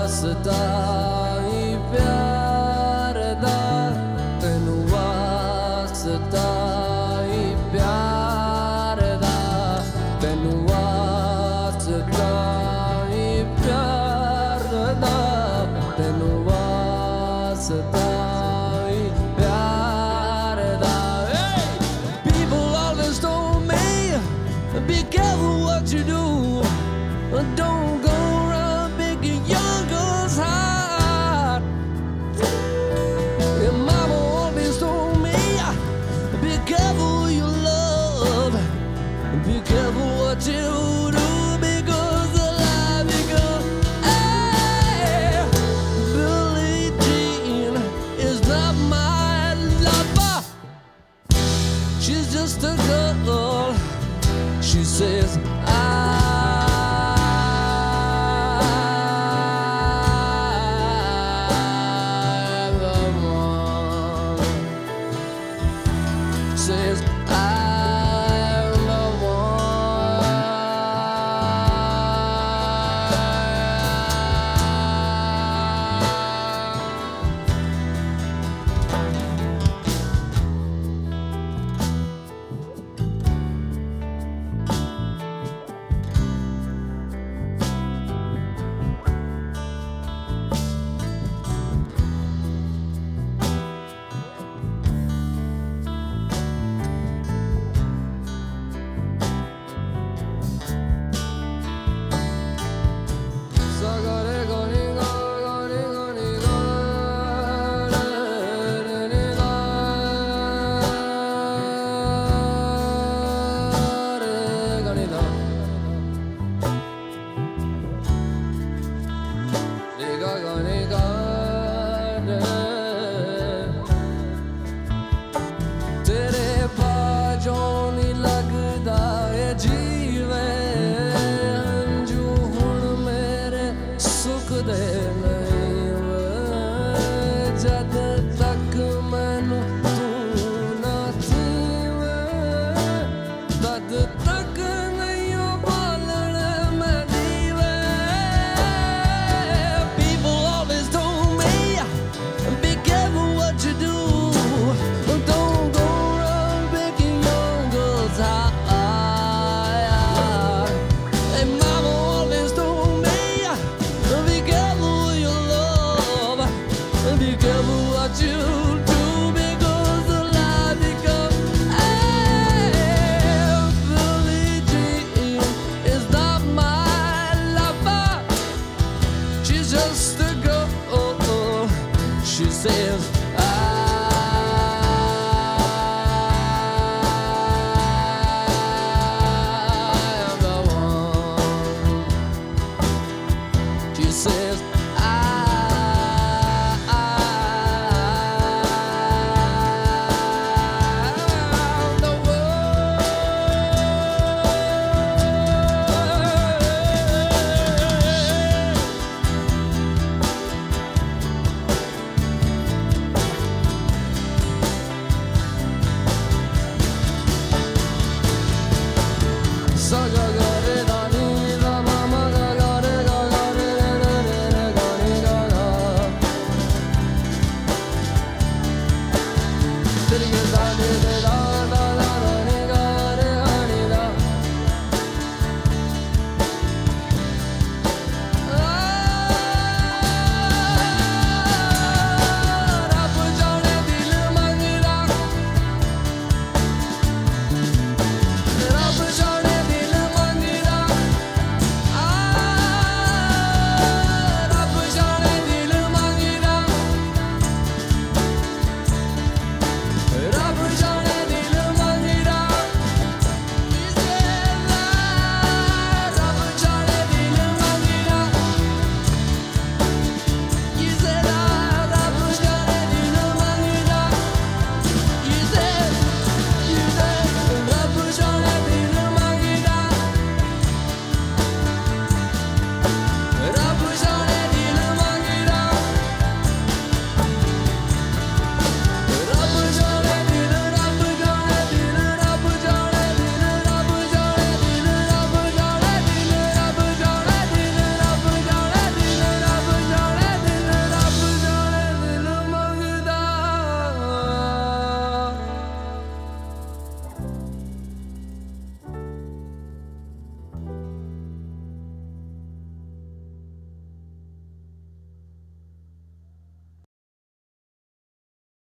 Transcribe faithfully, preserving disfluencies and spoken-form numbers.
वास्ता ही प्यार दा तेनू वास्ता ही प्यार दा तेनू वास्ता ही प्यार दा तेनू वास्ता ही प्यार दा. Hey! People always told me, be careful what you do. Don't go around breaking young girls' heart. Your mama always told me, be careful who you love. Be careful what you do, because the life becomes. Hey, Billie Jean is not my lover. She's just a girl. She says, I'm the one. Says, I'm the तेरे बाजों नी लगदा ए जीवे हंजू हुण मेरे सुख दे नहीं वे जद तक मैनू तू ना थीवे तद तक नहीं ओ बालण मैं दीवे. People always told me, be careful what you do. Don't go around breaking young girls' heart. And mama always told me, be careful who you love. Be careful what you do, because the life becomes. Hey, Billie Jean is not my lover. She's just a girl. She says,